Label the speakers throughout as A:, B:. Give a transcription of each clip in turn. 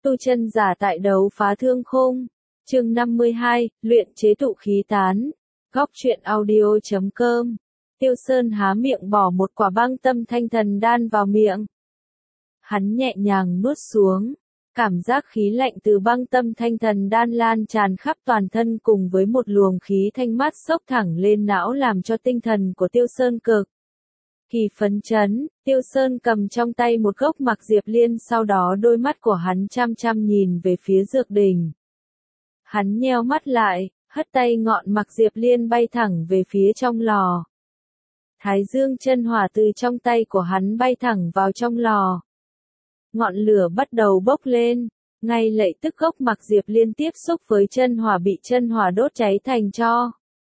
A: Tu chân giả tại đấu phá thương khung. Chương 52, luyện chế tụ khí tán. Góc truyện audio.com. Tiêu Sơn há miệng bỏ một quả băng tâm thanh thần đan vào miệng. Hắn nhẹ nhàng nuốt xuống. Cảm giác khí lạnh từ băng tâm thanh thần đan lan tràn khắp toàn thân cùng với một luồng khí thanh mát xốc thẳng lên não làm cho tinh thần của Tiêu Sơn cực kỳ phấn chấn. Tiêu Sơn cầm trong tay một gốc mạc diệp liên, sau đó đôi mắt của hắn chăm chăm nhìn về phía dược đỉnh. Hắn nheo mắt lại, hất tay ngọn mạc diệp liên bay thẳng về phía trong lò. Thái dương chân hỏa từ trong tay của hắn bay thẳng vào trong lò. Ngọn lửa bắt đầu bốc lên, ngay lập tức gốc mạc diệp liên tiếp xúc với chân hỏa bị chân hỏa đốt cháy thành tro.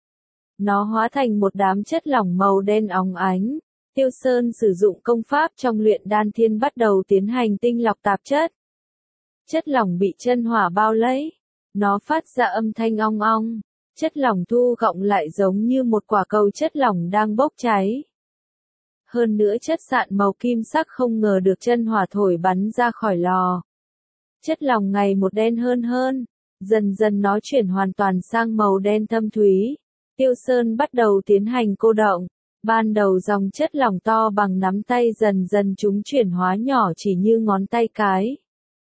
A: Nó hóa thành một đám chất lỏng màu đen óng ánh. Tiêu Sơn sử dụng công pháp trong luyện đan thiên bắt đầu tiến hành tinh lọc tạp chất. Chất lỏng bị chân hỏa bao lấy, nó phát ra âm thanh ong ong, chất lỏng thu gọng lại giống như một quả cầu chất lỏng đang bốc cháy. Hơn nữa chất sạn màu kim sắc không ngờ được chân hỏa thổi bắn ra khỏi lò. Chất lỏng ngày một đen hơn, dần dần nó chuyển hoàn toàn sang màu đen thâm thúy. Tiêu Sơn bắt đầu tiến hành cô động. Ban đầu dòng chất lỏng to bằng nắm tay dần dần chúng chuyển hóa nhỏ chỉ như ngón tay cái.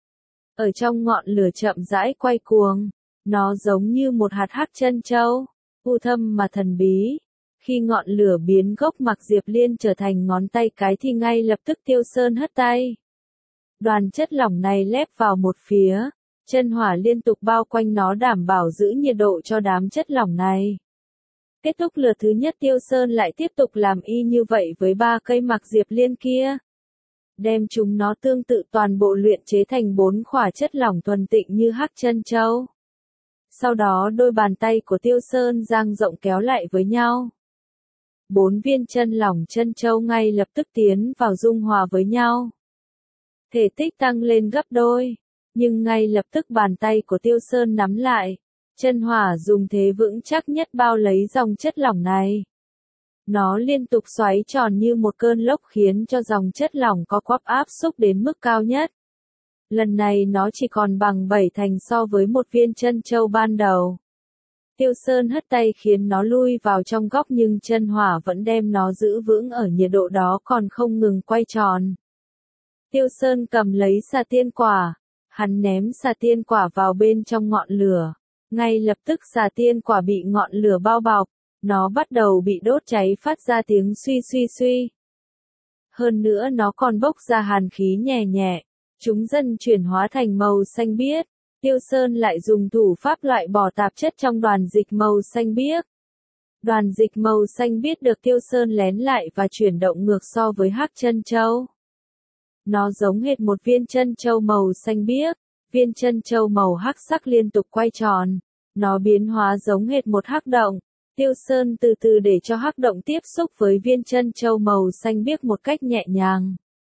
A: Ở trong ngọn lửa chậm rãi quay cuồng, nó giống như một hạt hắc chân châu, u thâm mà thần bí. Khi ngọn lửa biến gốc mạc diệp liên trở thành ngón tay cái thì ngay lập tức Tiêu Sơn hất tay. Đoàn chất lỏng này lép vào một phía, chân hỏa liên tục bao quanh nó đảm bảo giữ nhiệt độ cho đám chất lỏng này. Kết thúc lượt thứ nhất, Tiêu Sơn lại tiếp tục làm y như vậy với 3 cây mạc diệp liên kia. Đem chúng nó tương tự toàn bộ luyện chế thành 4 khỏa chất lỏng thuần tịnh như hắc chân châu. Sau đó đôi bàn tay của Tiêu Sơn dang rộng kéo lại với nhau. 4 viên chân lỏng chân châu ngay lập tức tiến vào dung hòa với nhau. Thể tích tăng lên gấp đôi, nhưng ngay lập tức bàn tay của Tiêu Sơn nắm lại. Chân hỏa dùng thế vững chắc nhất bao lấy dòng chất lỏng này. Nó liên tục xoáy tròn như một cơn lốc khiến cho dòng chất lỏng có quắp áp xúc đến mức cao nhất. Lần này nó chỉ còn bằng 7 thành so với một viên chân châu ban đầu. Tiêu Sơn hất tay khiến nó lui vào trong góc nhưng chân hỏa vẫn đem nó giữ vững ở nhiệt độ đó còn không ngừng quay tròn. Tiêu Sơn cầm lấy xà tiên quả. Hắn ném xà tiên quả vào bên trong ngọn lửa. Ngay lập tức xà tiên quả bị ngọn lửa bao bọc, nó bắt đầu bị đốt cháy phát ra tiếng suy. Hơn nữa nó còn bốc ra hàn khí nhẹ nhẹ, chúng dần chuyển hóa thành màu xanh biếc. Tiêu Sơn lại dùng thủ pháp loại bỏ tạp chất trong đoàn dịch màu xanh biếc. Đoàn dịch màu xanh biếc được Tiêu Sơn lén lại và chuyển động ngược so với hắc chân châu. Nó giống hệt một viên chân châu màu xanh biếc. Viên chân châu màu hắc sắc liên tục quay tròn, nó biến hóa giống hệt một hắc động. Tiêu Sơn từ từ để cho hắc động tiếp xúc với viên chân châu màu xanh biếc một cách nhẹ nhàng.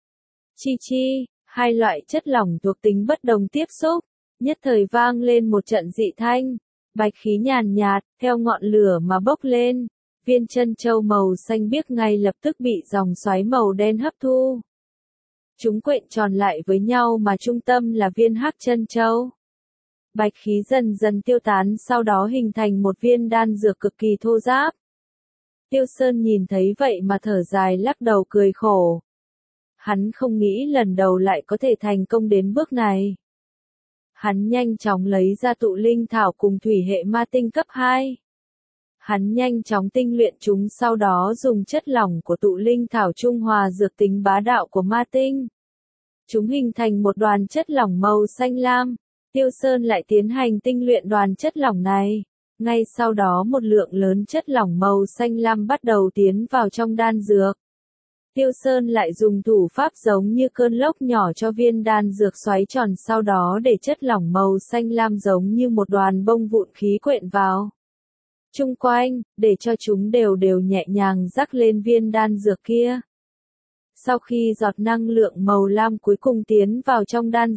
A: Chi, hai loại chất lỏng thuộc tính bất đồng tiếp xúc, nhất thời vang lên một trận dị thanh, bạch khí nhàn nhạt, theo ngọn lửa mà bốc lên. Viên chân châu màu xanh biếc ngay lập tức bị dòng xoáy màu đen hấp thu. Chúng quện tròn lại với nhau mà trung tâm là viên hắc chân châu. Bạch khí dần dần tiêu tán sau đó hình thành một viên đan dược cực kỳ thô ráp. Tiêu Sơn nhìn thấy vậy mà thở dài lắc đầu cười khổ. Hắn không nghĩ lần đầu lại có thể thành công đến bước này. Hắn nhanh chóng lấy ra tụ linh thảo cùng thủy hệ ma tinh cấp 2. Hắn nhanh chóng tinh luyện chúng sau đó dùng chất lỏng của tụ linh thảo trung hòa dược tính bá đạo của ma tinh. Chúng hình thành một đoàn chất lỏng màu xanh lam. Tiêu Sơn lại tiến hành tinh luyện đoàn chất lỏng này. Ngay sau đó một lượng lớn chất lỏng màu xanh lam bắt đầu tiến vào trong đan dược. Tiêu Sơn lại dùng thủ pháp giống như cơn lốc nhỏ cho viên đan dược xoáy tròn sau đó để chất lỏng màu xanh lam giống như một đoàn bông vụn khí quện vào chung quanh, để cho chúng đều nhẹ nhàng rắc lên viên đan dược kia. Sau khi giọt năng lượng màu lam cuối cùng tiến vào trong đan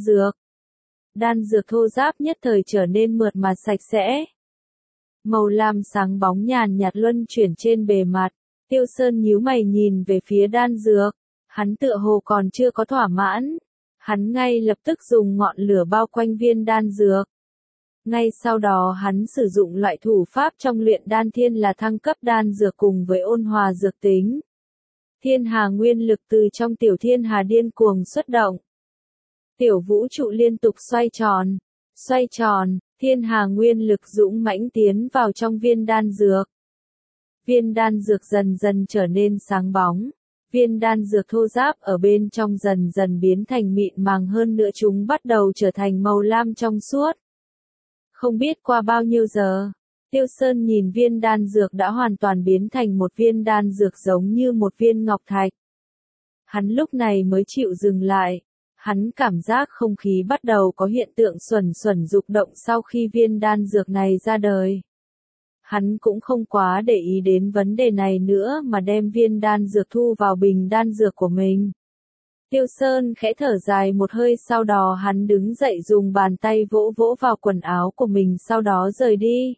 A: dược thô ráp nhất thời trở nên mượt mà sạch sẽ. Màu lam sáng bóng nhàn nhạt luân chuyển trên bề mặt. Tiêu Sơn nhíu mày nhìn về phía đan dược. Hắn tựa hồ còn chưa có thỏa mãn. Hắn ngay lập tức dùng ngọn lửa bao quanh viên đan dược. Ngay sau đó hắn sử dụng loại thủ pháp trong luyện đan thiên là thăng cấp đan dược cùng với ôn hòa dược tính. Thiên hà nguyên lực từ trong tiểu thiên hà điên cuồng xuất động. Tiểu vũ trụ liên tục xoay tròn, thiên hà nguyên lực dũng mãnh tiến vào trong viên đan dược. Viên đan dược dần dần trở nên sáng bóng. Viên đan dược thô ráp ở bên trong dần dần biến thành mịn màng hơn nữa, chúng bắt đầu trở thành màu lam trong suốt. Không biết qua bao nhiêu giờ, Tiêu Sơn nhìn viên đan dược đã hoàn toàn biến thành một viên đan dược giống như một viên ngọc thạch. Hắn lúc này mới chịu dừng lại. Hắn cảm giác không khí bắt đầu có hiện tượng xuẩn xuẩn rục động sau khi viên đan dược này ra đời. Hắn cũng không quá để ý đến vấn đề này nữa mà đem viên đan dược thu vào bình đan dược của mình. Tiêu Sơn khẽ thở dài một hơi, sau đó hắn đứng dậy dùng bàn tay vỗ vỗ vào quần áo của mình, sau đó rời đi.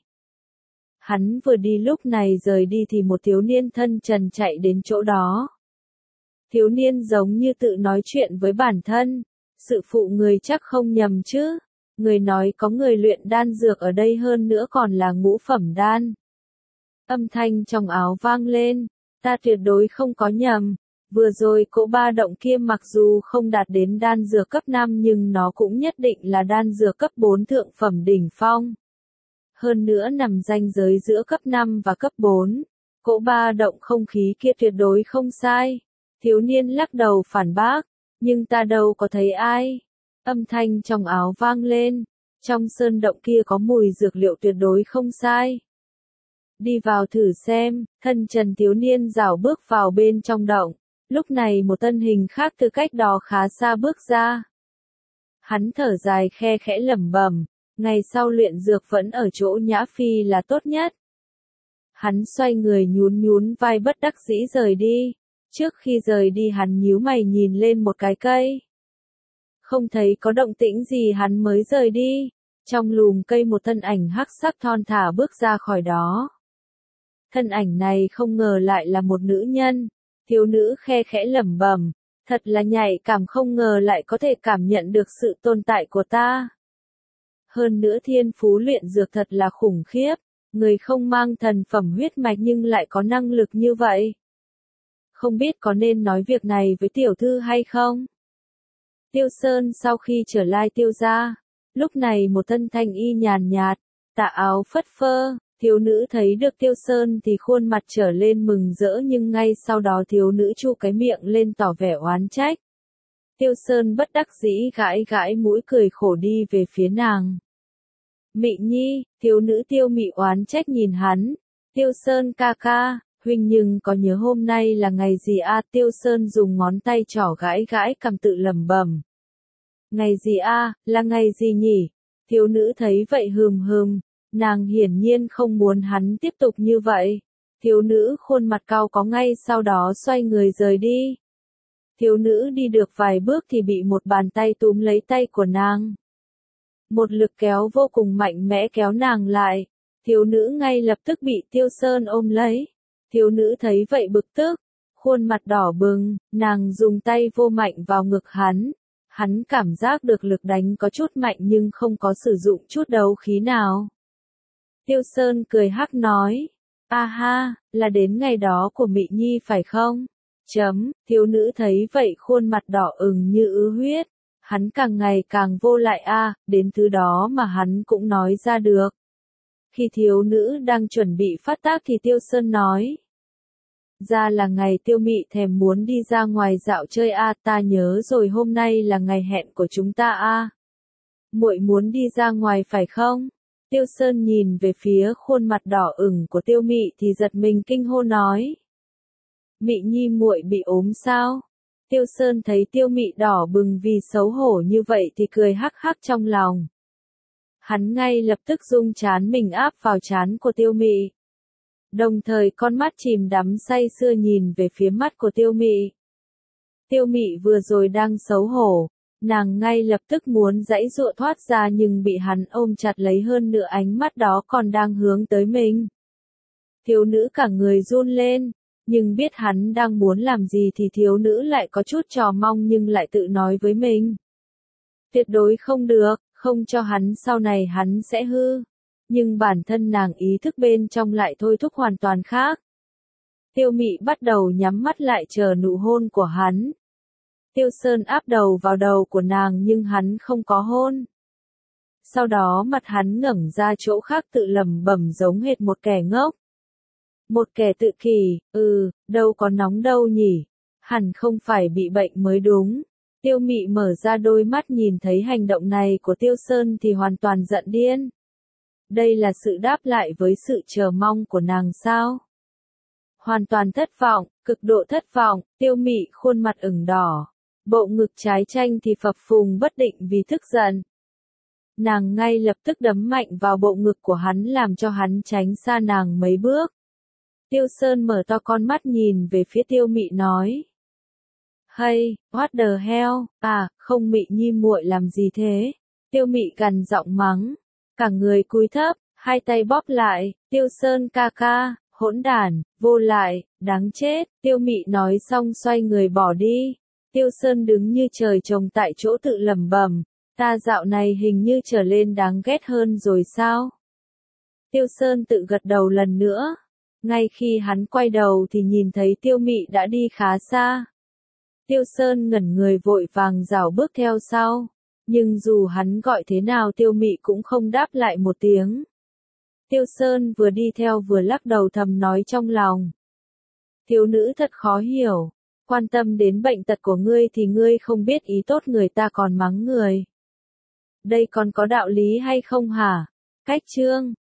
A: Hắn vừa đi, lúc này rời đi thì một thiếu niên thân trần chạy đến chỗ đó. Thiếu niên giống như tự nói chuyện với bản thân. Sự phụ người chắc không nhầm chứ. Người nói có người luyện đan dược ở đây, hơn nữa còn là ngũ phẩm đan. Âm thanh trong áo vang lên. Ta tuyệt đối không có nhầm. Vừa rồi cỗ ba động kia mặc dù không đạt đến đan dược cấp 5 nhưng nó cũng nhất định là đan dược cấp 4 thượng phẩm đỉnh phong. Hơn nữa nằm ranh giới giữa cấp 5 và cấp 4. Cỗ ba động không khí kia tuyệt đối không sai. Thiếu niên lắc đầu phản bác. Nhưng ta đâu có thấy ai. Âm thanh trong áo vang lên. Trong sơn động kia có mùi dược liệu, tuyệt đối không sai. Đi vào thử xem. Thân trần thiếu niên rảo bước vào bên trong động. Lúc này một thân hình khác từ cách đó khá xa bước ra. Hắn thở dài khe khẽ lẩm bẩm. Ngày sau luyện dược vẫn ở chỗ Nhã Phi là tốt nhất. Hắn xoay người nhún nhún vai bất đắc dĩ rời đi. Trước khi rời đi hắn nhíu mày nhìn lên một cái cây. Không thấy có động tĩnh gì hắn mới rời đi. Trong lùm cây một thân ảnh hắc sắc thon thả bước ra khỏi đó. Thân ảnh này không ngờ lại là một nữ nhân. Thiếu nữ khe khẽ lẩm bẩm. Thật là nhạy cảm, không ngờ lại có thể cảm nhận được sự tồn tại của ta. Hơn nữa thiên phú luyện dược thật là khủng khiếp. Người không mang thần phẩm huyết mạch nhưng lại có năng lực như vậy. Không biết có nên nói việc này với tiểu thư hay không? Tiêu Sơn sau khi trở lại Tiêu gia, lúc này một thân thanh y nhàn nhạt, tà áo phất phơ, thiếu nữ thấy được Tiêu Sơn thì khuôn mặt trở lên mừng rỡ, nhưng ngay sau đó thiếu nữ chu cái miệng lên tỏ vẻ oán trách. Tiêu Sơn bất đắc dĩ gãi gãi mũi cười khổ đi về phía nàng. Mị Nhi, thiếu nữ Tiêu Mị oán trách nhìn hắn. Tiêu Sơn ca ca, huynh nhưng có nhớ hôm nay là ngày gì a? Tiêu Sơn dùng ngón tay trỏ gãi gãi cằm tự lẩm bẩm. Ngày gì a? Là ngày gì nhỉ? Thiếu nữ thấy vậy hừm, nàng hiển nhiên không muốn hắn tiếp tục như vậy. Thiếu nữ khuôn mặt cau có ngay sau đó xoay người rời đi. Thiếu nữ đi được vài bước thì bị một bàn tay túm lấy tay của nàng. Một lực kéo vô cùng mạnh mẽ kéo nàng lại. Thiếu nữ ngay lập tức bị Tiêu Sơn ôm lấy. Thiếu nữ thấy vậy bực tức, khuôn mặt đỏ bừng, nàng dùng tay vô mạnh vào ngực hắn. Hắn cảm giác được lực đánh có chút mạnh nhưng không có sử dụng chút đấu khí nào. Tiêu Sơn cười hắc nói, a ha, là đến ngày đó của Mị Nhi phải không? Thiếu nữ thấy vậy khuôn mặt đỏ ửng như ứ huyết. Hắn càng ngày càng vô lại đến thứ đó mà hắn cũng nói ra được. Khi thiếu nữ đang chuẩn bị phát tác thì Tiêu Sơn nói. Ra là ngày Tiêu Mị thèm muốn đi ra ngoài dạo chơi ta nhớ rồi, hôm nay là ngày hẹn của chúng ta Muội muốn đi ra ngoài phải không? Tiêu Sơn nhìn về phía khuôn mặt đỏ ửng của Tiêu Mị thì giật mình kinh hô nói. Mị Nhi muội bị ốm sao? Tiêu Sơn thấy Tiêu Mị đỏ bừng vì xấu hổ như vậy thì cười hắc hắc trong lòng. Hắn ngay lập tức dung trán mình áp vào trán của Tiêu Mị. Đồng thời con mắt chìm đắm say sưa nhìn về phía mắt của Tiêu Mị. Tiêu Mị vừa rồi đang xấu hổ, nàng ngay lập tức muốn giãy giụa thoát ra nhưng bị hắn ôm chặt lấy, hơn nữa ánh mắt đó còn đang hướng tới mình. Thiếu nữ cả người run lên, nhưng biết hắn đang muốn làm gì thì thiếu nữ lại có chút trò mong nhưng lại tự nói với mình. Tuyệt đối không được, không cho hắn sau này hắn sẽ hư. Nhưng bản thân nàng ý thức bên trong lại thôi thúc hoàn toàn khác. Tiêu Mị bắt đầu nhắm mắt lại chờ nụ hôn của hắn. Tiêu Sơn áp đầu vào đầu của nàng nhưng hắn không có hôn. Sau đó mặt hắn ngẩng ra chỗ khác tự lẩm bẩm giống hệt một kẻ ngốc. Một kẻ tự kỷ, đâu có nóng đâu nhỉ, hẳn không phải bị bệnh mới đúng. Tiêu Mị mở ra đôi mắt nhìn thấy hành động này của Tiêu Sơn thì hoàn toàn giận điên. Đây là sự đáp lại với sự chờ mong của nàng sao? Hoàn toàn thất vọng, cực độ thất vọng, Tiêu Mị khuôn mặt ửng đỏ. Bộ ngực trái chanh thì phập phùng bất định vì tức giận. Nàng ngay lập tức đấm mạnh vào bộ ngực của hắn làm cho hắn tránh xa nàng mấy bước. Tiêu Sơn mở to con mắt nhìn về phía Tiêu Mị nói. Hey, what the hell, không Mị Nhi muội làm gì thế? Tiêu Mị gằn giọng mắng. Cả người cúi thấp, hai tay bóp lại, Tiêu Sơn ca ca, hỗn đản, vô lại, đáng chết. Tiêu Mị nói xong xoay người bỏ đi. Tiêu Sơn đứng như trời trồng tại chỗ tự lẩm bẩm, ta dạo này hình như trở lên đáng ghét hơn rồi sao? Tiêu Sơn tự gật đầu lần nữa. Ngay khi hắn quay đầu thì nhìn thấy Tiêu Mị đã đi khá xa. Tiêu Sơn ngẩn người vội vàng rảo bước theo sau. Nhưng dù hắn gọi thế nào Tiêu Mị cũng không đáp lại một tiếng. Tiêu Sơn vừa đi theo vừa lắc đầu thầm nói trong lòng. Thiếu nữ thật khó hiểu. Quan tâm đến bệnh tật của ngươi thì ngươi không biết ý tốt người ta còn mắng người. Đây còn có đạo lý hay không hả? Cách chương